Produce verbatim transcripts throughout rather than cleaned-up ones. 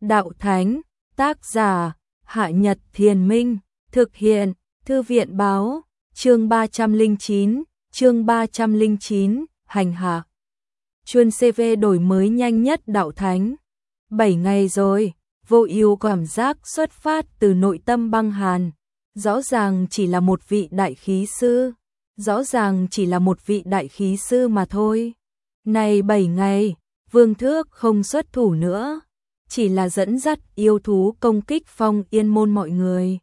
đạo thánh, tác giả, Hạ Nhật Thiền Minh, thực hiện, Thư viện báo, chương ba trăm lẻ chín, chương ba trăm lẻ chín, hành hạ. Chuyên xê vê đổi mới nhanh nhất đạo thánh. bảy ngày rồi, Vô Ưu cảm giác xuất phát từ nội tâm băng hàn. Rõ ràng chỉ là một vị đại khí sư, rõ ràng chỉ là một vị đại khí sư mà thôi. Này bảy ngày, Vương Thước không xuất thủ nữa, chỉ là dẫn dắt yêu thú công kích Phong Yên môn mọi người.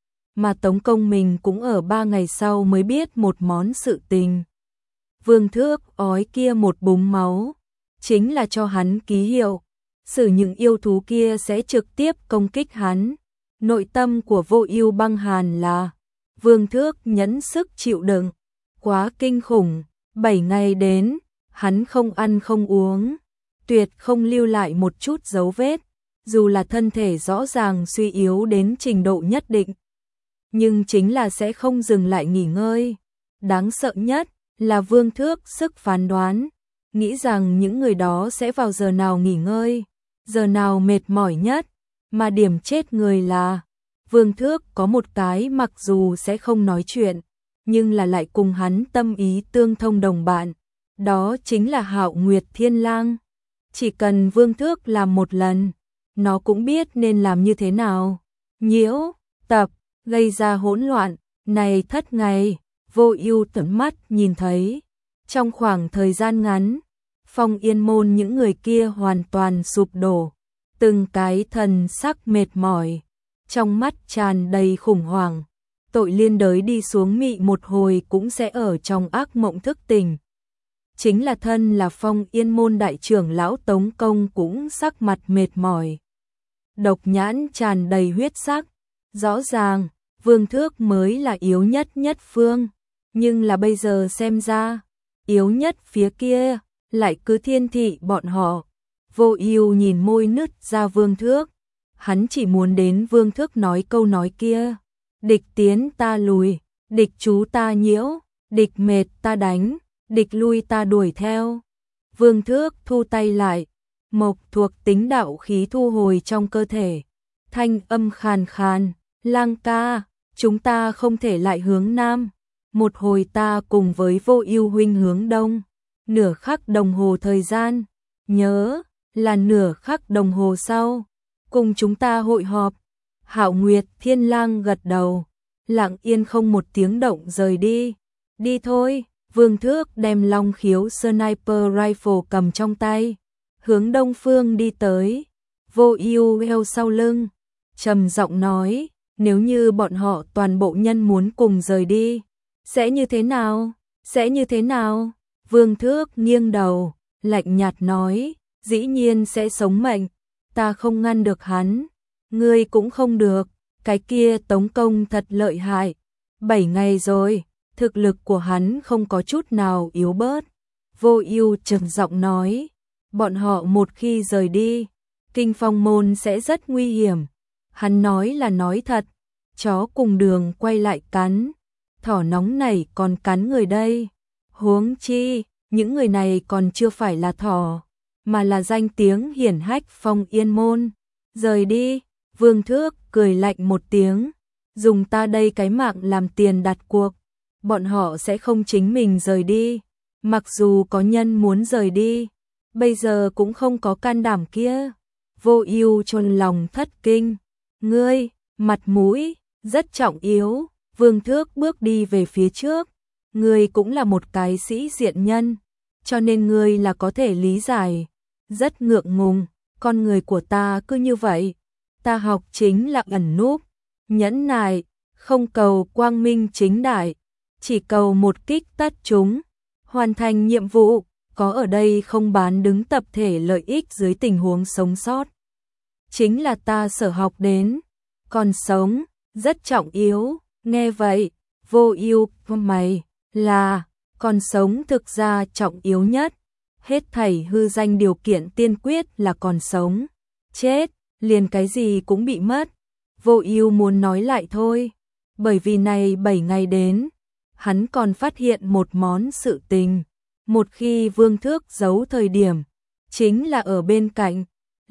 Mà Tống Công mình cũng ở ba ngày sau mới biết một món sự tình. Vương Thước ói kia một búng máu, chính là cho hắn ký hiệu, xử những yêu thú kia sẽ trực tiếp công kích hắn. Nội tâm của Vô Ưu băng hàn là, Vương Thước nhẫn sức chịu đựng, quá kinh khủng, bảy ngày đến, hắn không ăn không uống, tuyệt không lưu lại một chút dấu vết, dù là thân thể rõ ràng suy yếu đến trình độ nhất định, nhưng chính là sẽ không dừng lại nghỉ ngơi. Đáng sợ nhất là Vương Thước sức phán đoán, nghĩ rằng những người đó sẽ vào giờ nào nghỉ ngơi, giờ nào mệt mỏi nhất, mà điểm chết người là Vương Thước có một cái mặc dù sẽ không nói chuyện, nhưng là lại cùng hắn tâm ý tương thông đồng bạn, đó chính là Hạo Nguyệt Thiên Lang. Chỉ cần Vương Thước làm một lần, nó cũng biết nên làm như thế nào. Nhiễu, tập, gây ra hỗn loạn, này thất ngày, Vô Ưu tận mắt nhìn thấy. Trong khoảng thời gian ngắn, Phong Yên môn những người kia hoàn toàn sụp đổ, từng cái thần sắc mệt mỏi, trong mắt tràn đầy khủng hoảng. Tội liên đới đi xuống mị một hồi cũng sẽ ở trong ác mộng thức tỉnh. Chính là thân là Phong Yên môn đại trưởng lão Tống Công cũng sắc mặt mệt mỏi. Độc nhãn tràn đầy huyết sắc, rõ ràng Vương Thước mới là yếu nhất nhất phương, nhưng là bây giờ xem ra, yếu nhất phía kia lại cứ thiên thị bọn họ. Vô Ưu nhìn môi nứt ra Vương Thước, hắn chỉ muốn đến Vương Thước nói câu nói kia, địch tiến ta lùi, địch chú ta nhiễu, địch mệt ta đánh, địch lui ta đuổi theo. Vương Thước thu tay lại, mộc thuộc tính đạo khí thu hồi trong cơ thể, thanh âm khàn khàn, Lang ca, chúng ta không thể lại hướng nam, một hồi ta cùng với Vô Ưu huynh hướng đông. Nửa khắc đồng hồ thời gian, nhớ là nửa khắc đồng hồ sau, cùng chúng ta hội họp. Hạo Nguyệt Thiên Lang gật đầu, lặng yên không một tiếng động rời đi. Đi thôi. Vương Thước đem Long Khiếu Sniper Rifle cầm trong tay, hướng đông phương đi tới. Vô Ưu theo sau lưng, trầm giọng nói, nếu như bọn họ toàn bộ nhân muốn cùng rời đi, sẽ như thế nào? Sẽ như thế nào? Vương Thước nghiêng đầu, lạnh nhạt nói, dĩ nhiên sẽ sống mệnh, ta không ngăn được hắn, ngươi cũng không được, cái kia Tống Công thật lợi hại, bảy ngày rồi, thực lực của hắn không có chút nào yếu bớt. Vô Ưu trầm giọng nói, bọn họ một khi rời đi, Kinh Phong môn sẽ rất nguy hiểm. Hắn nói là nói thật, chó cùng đường quay lại cắn, thỏ nóng này còn cắn người đây. Huống chi, những người này còn chưa phải là thỏ, mà là danh tiếng hiển hách Phong Yên môn. Rời đi. Vương Thước cười lạnh một tiếng, dùng ta đây cái mạng làm tiền đặt cuộc, bọn họ sẽ không chính mình rời đi, mặc dù có nhân muốn rời đi, bây giờ cũng không có can đảm kia. Vô Ưu chôn lòng thất kinh, ngươi, mặt mũi rất trọng yếu. Vương Thước bước đi về phía trước, ngươi cũng là một cái sĩ diện nhân, cho nên ngươi là có thể lý giải. Rất ngượng ngùng, con người của ta cứ như vậy, ta học chính là ẩn núp, nhẫn nại, không cầu quang minh chính đại, chỉ cầu một kích tất chúng, hoàn thành nhiệm vụ, có ở đây không bán đứng tập thể lợi ích dưới tình huống sống sót. Chính là ta sở học đến, còn sống, rất trọng yếu. Nghe vậy, Vô Ưu, mày, là, còn sống thực ra trọng yếu nhất, hết thảy hư danh điều kiện tiên quyết là còn sống, chết, liền cái gì cũng bị mất. Vô Ưu muốn nói lại thôi, bởi vì này bảy ngày đến, hắn còn phát hiện một món sự tình, một khi Vương Thước giấu thời điểm, chính là ở bên cạnh,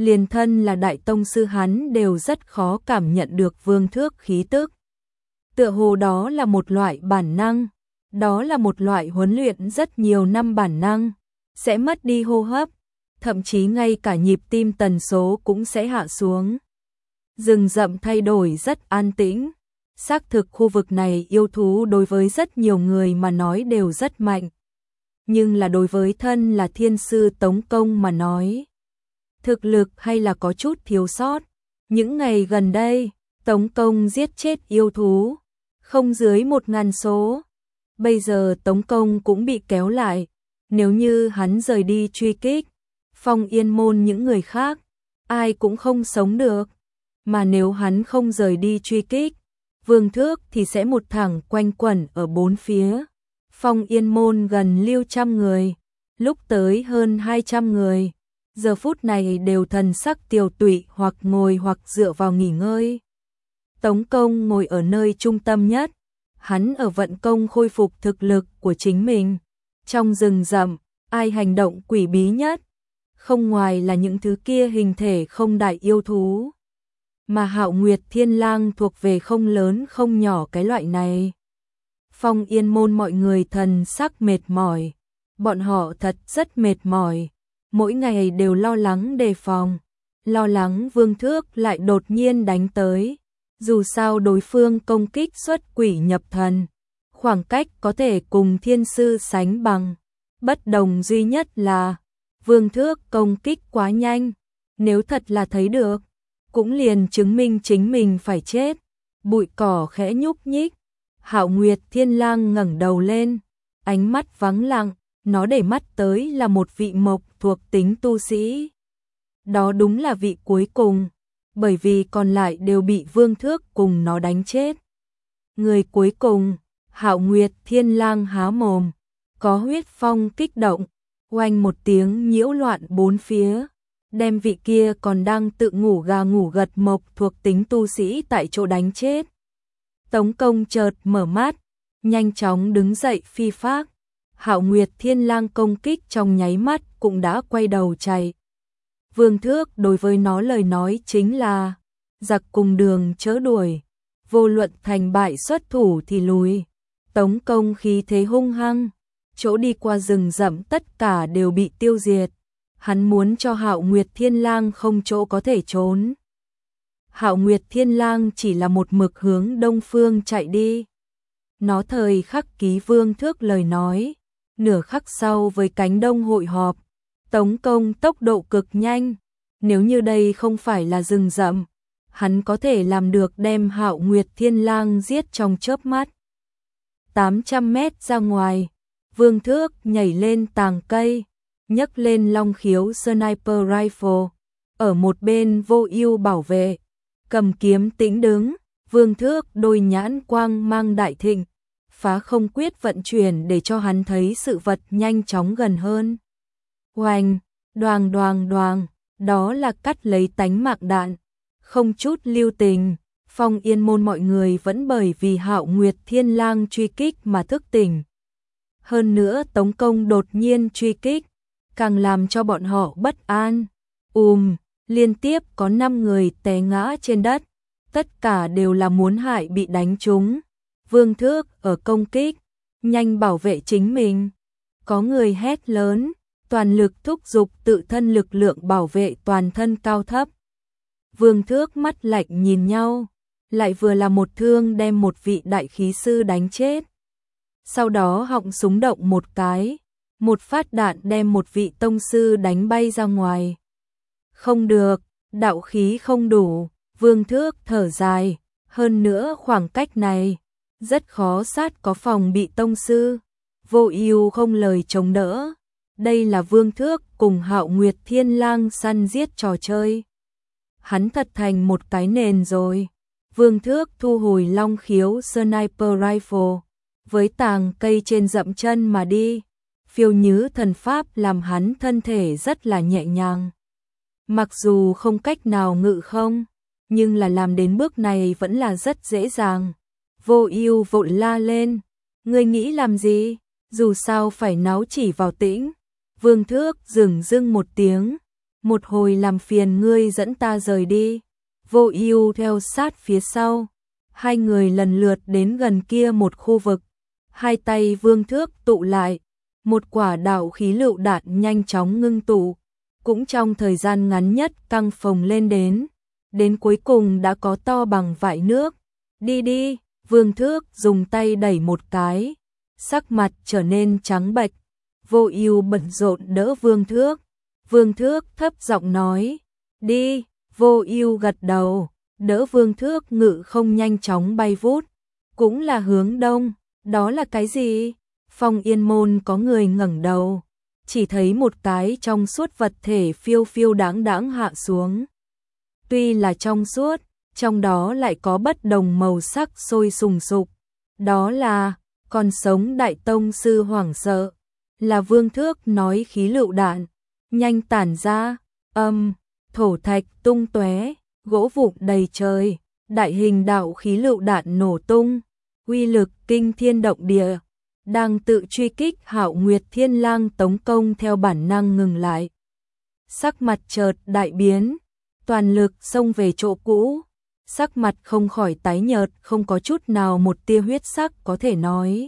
liền thân là đại tông sư hắn đều rất khó cảm nhận được Vương Thước khí tức. Tựa hồ đó là một loại bản năng, đó là một loại huấn luyện rất nhiều năm bản năng, sẽ mất đi hô hấp, thậm chí ngay cả nhịp tim tần số cũng sẽ hạ xuống. Rừng rậm thay đổi rất an tĩnh, xác thực khu vực này yêu thú đối với rất nhiều người mà nói đều rất mạnh. Nhưng là đối với thân là thiên sư Tống Công mà nói, thực lực hay là có chút thiếu sót. Những ngày gần đây, Tống Công giết chết yêu thú, không dưới một ngàn số. Bây giờ Tống Công cũng bị kéo lại, nếu như hắn rời đi truy kích, Phong Yên Môn những người khác, ai cũng không sống được. Mà nếu hắn không rời đi truy kích, Vương Thước thì sẽ một thẳng quanh quẩn ở bốn phía. Phong Yên Môn gần lưu trăm người, lúc tới hơn hai trăm người, giờ phút này đều thần sắc tiều tụy hoặc ngồi hoặc dựa vào nghỉ ngơi. Tống Công ngồi ở nơi trung tâm nhất, hắn ở vận công khôi phục thực lực của chính mình. Trong rừng rậm, ai hành động quỷ bí nhất? Không ngoài là những thứ kia hình thể không đại yêu thú. Mà Hạo Nguyệt Thiên Lang thuộc về không lớn không nhỏ cái loại này. Phong Yên Môn mọi người thần sắc mệt mỏi, bọn họ thật rất mệt mỏi, mỗi ngày đều lo lắng đề phòng, lo lắng Vương Thước lại đột nhiên đánh tới. Dù sao đối phương công kích xuất quỷ nhập thần, khoảng cách có thể cùng thiên sư sánh bằng. Bất đồng duy nhất là Vương Thước công kích quá nhanh, nếu thật là thấy được, cũng liền chứng minh chính mình phải chết. Bụi cỏ khẽ nhúc nhích, Hạo Nguyệt Thiên Lang ngẩng đầu lên, ánh mắt vắng lặng, nó để mắt tới là một vị mộc thuộc tính tu sĩ. Đó đúng là vị cuối cùng, bởi vì còn lại đều bị Vương Thước cùng nó đánh chết. Người cuối cùng, Hạo Nguyệt Thiên Lang há mồm, có huyết phong kích động, oanh một tiếng nhiễu loạn bốn phía, đem vị kia còn đang tự ngủ gà ngủ gật mộc thuộc tính tu sĩ tại chỗ đánh chết. Tống Công chợt mở mắt, nhanh chóng đứng dậy phi phác. Hạo Nguyệt Thiên Lang công kích trong nháy mắt cũng đã quay đầu chạy. Vương Thước đối với nó lời nói chính là giặc cùng đường chớ đuổi, vô luận thành bại xuất thủ thì lùi. Tống Công khí thế hung hăng, chỗ đi qua rừng rậm tất cả đều bị tiêu diệt. Hắn muốn cho Hạo Nguyệt Thiên Lang không chỗ có thể trốn. Hạo Nguyệt Thiên Lang chỉ là một mực hướng đông phương chạy đi. Nó thời khắc ký Vương Thước lời nói, nửa khắc sau với cánh đông hội họp. Tống Công tốc độ cực nhanh, nếu như đây không phải là rừng rậm, hắn có thể làm được đem Hạo Nguyệt Thiên Lang giết trong chớp mắt. tám trăm mét ra ngoài, Vương Thước nhảy lên tàng cây, nhấc lên long khiếu sniper rifle, ở một bên Vô Ưu bảo vệ, cầm kiếm tĩnh đứng. Vương Thước đôi nhãn quang mang đại thịnh, phá không quyết vận chuyển để cho hắn thấy sự vật nhanh chóng gần hơn. Oanh, đoàng đoàng đoàng, đó là cắt lấy tánh mạng đạn, không chút lưu tình. Phong Yên Môn mọi người vẫn bởi vì Hạo Nguyệt Thiên Lang truy kích mà thức tỉnh. Hơn nữa Tống Công đột nhiên truy kích, càng làm cho bọn họ bất an. Ùm, liên tiếp có năm người té ngã trên đất, tất cả đều là muốn hại bị đánh trúng. Vương Thước ở công kích, nhanh bảo vệ chính mình. Có người hét lớn, toàn lực thúc giục tự thân lực lượng bảo vệ toàn thân cao thấp. Vương Thước mắt lạnh nhìn nhau, lại vừa là một thương đem một vị đại khí sư đánh chết. Sau đó họng súng động một cái, một phát đạn đem một vị tông sư đánh bay ra ngoài. Không được, đạo khí không đủ. Vương Thước thở dài, hơn nữa khoảng cách này rất khó sát có phòng bị tông sư. Vô Ưu không lời chống đỡ. Đây là Vương Thước cùng Hạo Nguyệt Thiên Lang săn giết trò chơi. Hắn thật thành một cái nền rồi. Vương Thước thu hồi long khiếu sniper rifle, với tàng cây trên dậm chân mà đi. Phiêu nhứ thần pháp làm hắn thân thể rất là nhẹ nhàng. Mặc dù không cách nào ngự không, nhưng là làm đến bước này vẫn là rất dễ dàng. Vô Ưu vội la lên, ngươi nghĩ làm gì? Dù sao phải náu chỉ vào tĩnh. Vương Thước dừng dưng một tiếng, một hồi làm phiền ngươi dẫn ta rời đi. Vô Ưu theo sát phía sau, hai người lần lượt đến gần kia một khu vực, hai tay Vương Thước tụ lại, một quả đạo khí lựu đạn nhanh chóng ngưng tụ, cũng trong thời gian ngắn nhất căng phồng lên đến, đến cuối cùng đã có to bằng vại nước. Đi đi, Vương Thước dùng tay đẩy một cái, sắc mặt trở nên trắng bệch. Vô Ưu bận rộn đỡ Vương Thước. Vương Thước thấp giọng nói, đi. Vô Ưu gật đầu, đỡ Vương Thước ngự không nhanh chóng bay vút, cũng là hướng đông. Đó là cái gì? Phong Yên Môn có người ngẩng đầu, chỉ thấy một cái trong suốt vật thể phiêu phiêu đáng đáng hạ xuống. Tuy là trong suốt, trong đó lại có bất đồng màu sắc sôi sùng sục. Đó là còn sống Đại Tông sư hoảng sợ, là Vương Thước nói khí lựu đạn, nhanh tản ra, âm, thổ thạch tung tóe, gỗ vụn đầy trời, đại hình đạo khí lựu đạn nổ tung, uy lực kinh thiên động địa. Đang tự truy kích Hạo Nguyệt Thiên Lang Tống Công theo bản năng ngừng lại. Sắc mặt chợt đại biến, toàn lực xông về chỗ cũ, sắc mặt không khỏi tái nhợt, không có chút nào một tia huyết sắc có thể nói.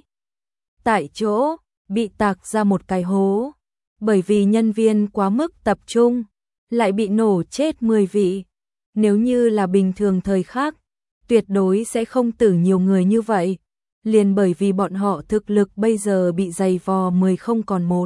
Tại chỗ, bị tạc ra một cái hố, bởi vì nhân viên quá mức tập trung, lại bị nổ chết mười vị. Nếu như là bình thường thời khác, tuyệt đối sẽ không tử nhiều người như vậy. Liền bởi vì bọn họ thực lực bây giờ bị dày vò mười không còn một.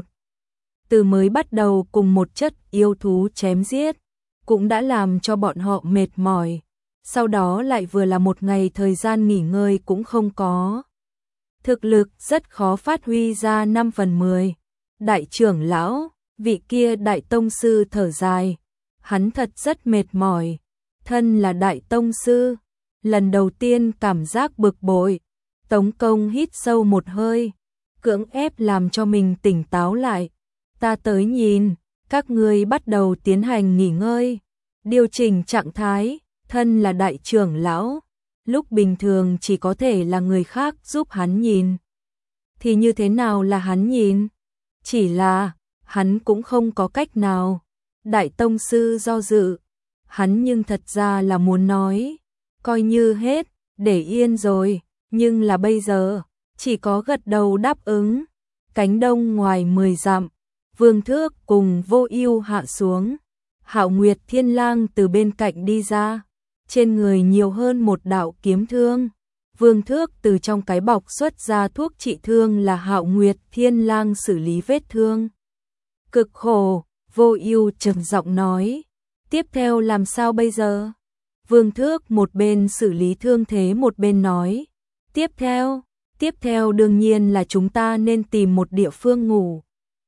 Từ mới bắt đầu cùng một chất yêu thú chém giết, cũng đã làm cho bọn họ mệt mỏi. Sau đó lại vừa là một ngày thời gian nghỉ ngơi cũng không có. Thực lực rất khó phát huy ra năm phần mười. Đại trưởng lão, vị kia Đại Tông sư thở dài. Hắn thật rất mệt mỏi. Thân là Đại Tông sư, lần đầu tiên cảm giác bực bội. Tống Công hít sâu một hơi, cưỡng ép làm cho mình tỉnh táo lại. Ta tới nhìn, các ngươi bắt đầu tiến hành nghỉ ngơi, điều chỉnh trạng thái. Thân là đại trưởng lão, lúc bình thường chỉ có thể là người khác giúp hắn nhìn. Thì như thế nào là hắn nhìn? Chỉ là, hắn cũng không có cách nào. Đại Tông sư do dự, hắn nhưng thật ra là muốn nói, coi như hết, để yên rồi. Nhưng là bây giờ, chỉ có gật đầu đáp ứng. Cánh đông ngoài mười dặm, Vương Thước cùng Vô Ưu hạ xuống. Hạo Nguyệt Thiên Lang từ bên cạnh đi ra, trên người nhiều hơn một đạo kiếm thương. Vương Thước từ trong cái bọc xuất ra thuốc trị thương, là Hạo Nguyệt Thiên Lang xử lý vết thương. Cực khổ, Vô Ưu trầm giọng nói, tiếp theo làm sao bây giờ? Vương Thước một bên xử lý thương thế một bên nói, tiếp theo, tiếp theo đương nhiên là chúng ta nên tìm một địa phương ngủ.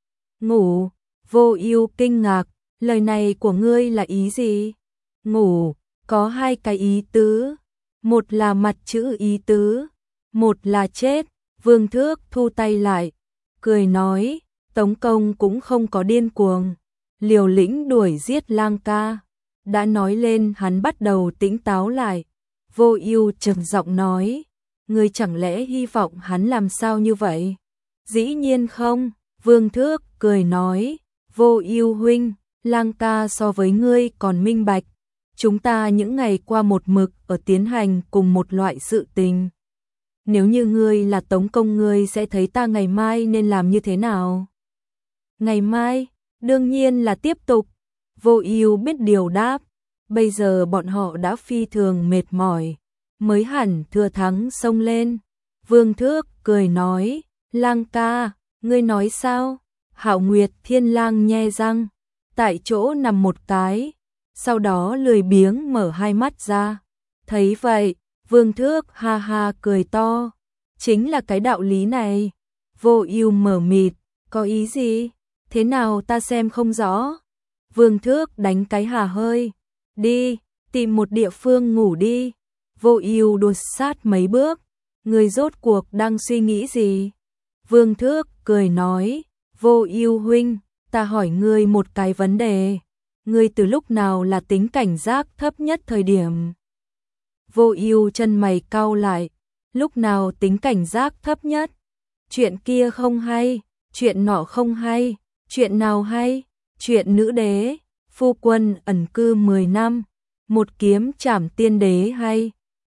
Ngủ? Vô Ưu kinh ngạc, lời này của ngươi là ý gì? Ngủ, có hai cái ý tứ, một là mặt chữ ý tứ, một là chết. Vương Thước thu tay lại, cười nói, Tống Công cũng không có điên cuồng, liều lĩnh đuổi giết Lang ca. Đã nói lên hắn bắt đầu tỉnh táo lại. Vô Ưu trầm giọng nói, ngươi chẳng lẽ hy vọng hắn làm sao như vậy? Dĩ nhiên không, Vương Thước cười nói, Vô Ưu huynh, Lang ca so với ngươi còn minh bạch. Chúng ta những ngày qua một mực ở tiến hành cùng một loại sự tình. Nếu như ngươi là Tống Công, ngươi sẽ thấy ta ngày mai nên làm như thế nào? Ngày mai, đương nhiên là tiếp tục. Vô Ưu biết điều đáp, bây giờ bọn họ đã phi thường mệt mỏi, mới hẳn thừa thắng xông lên. Vương Thước cười nói, Lang ca, ngươi nói sao? Hạo Nguyệt Thiên Lang nhe răng, tại chỗ nằm một cái, sau đó lười biếng mở hai mắt ra. Thấy vậy, Vương Thước ha ha cười to, chính là cái đạo lý này. Vô Ưu mở mịt, có ý gì? Thế nào ta xem không rõ? Vương Thước đánh cái hà hơi, đi, tìm một địa phương ngủ đi. Vô Ưu đuổi sát mấy bước, ngươi rốt cuộc đang suy nghĩ gì? Vương Thước cười nói, Vô Ưu huynh, ta hỏi ngươi một cái vấn đề, ngươi từ lúc nào là tính cảnh giác thấp nhất thời điểm? Vô Ưu chân mày cau lại, lúc nào tính cảnh giác thấp nhất? Chuyện kia không hay, chuyện nọ không hay, chuyện nào hay? Chuyện nữ đế, Phu quân ẩn cư mười năm, một kiếm trảm tiên đế hay